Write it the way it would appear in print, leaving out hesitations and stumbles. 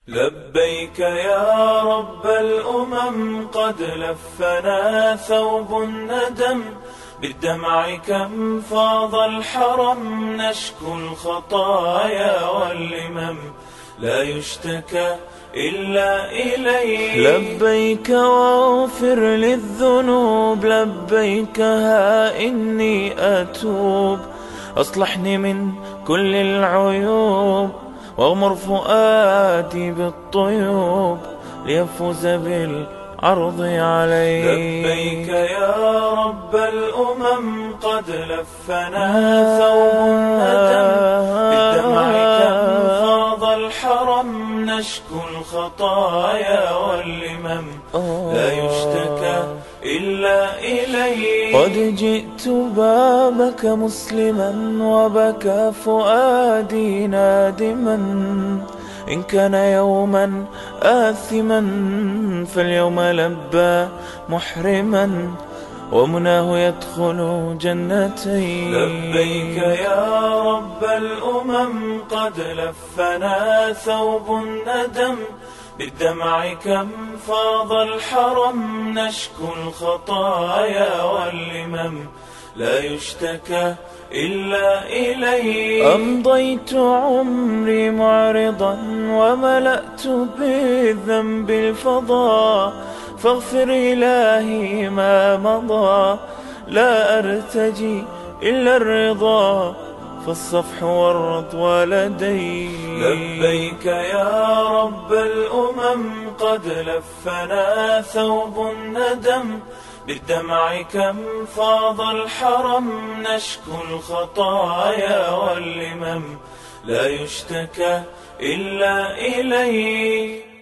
لبيك يا رب الأمم، قد لفنا ثوب الندم، بالدمع كم فاض الحرم، نشكو الخطايا واللمم، لا يشتكى إلا إليك. لبيك واغفر للذنوب، لبيك ها إني أتوب، أصلحني من كل العيوب، واغمر فؤادي بالطيوب، ليفوز بالعرض عليك. لبيك يا رب الأمم، قد لفنا ثوب الندم، بالدمع كم فاض الحرم، نشكو الخطايا واللمم، لا يشتكى إلا إليك. قد جئت بابك مسلما، وبكى فؤادي نادما، إن كان يوما آثما، فاليوم لبى محرما، ومناه يدخل جنتي. لبيك يا رب الأمم، قد لفنا ثوب الندم، بالدمع كم فاض الحرم، نشكو الخطايا واللمم، لا يشتكى إلا إليك. أمضيت عمري معرضا، وملأت بالذنب الفضا، فاغفر إلهي ما مضى، لا أرتجي إلا الرضا، فالصفح والرضوى لدي. لبيك يا رب الأمم، قد لفنا ثوب الندم، بالدمع كم فاض الحرم، نشكو الخطايا واللمم، لا يشتكى إلا إليك.